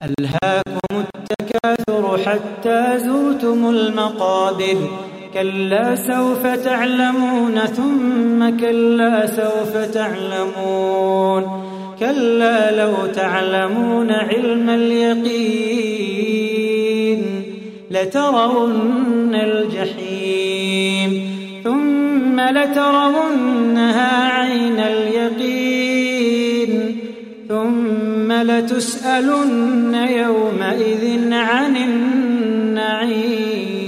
ألهاكم التكاثر حتى زرتم المقابر كلا سوف تعلمون ثم كلا سوف تعلمون كلا لو تعلمون علم اليقين لترون الجحيم ثم لترونها عين اليقين ثم لتسألن يومئذ عن النعيم.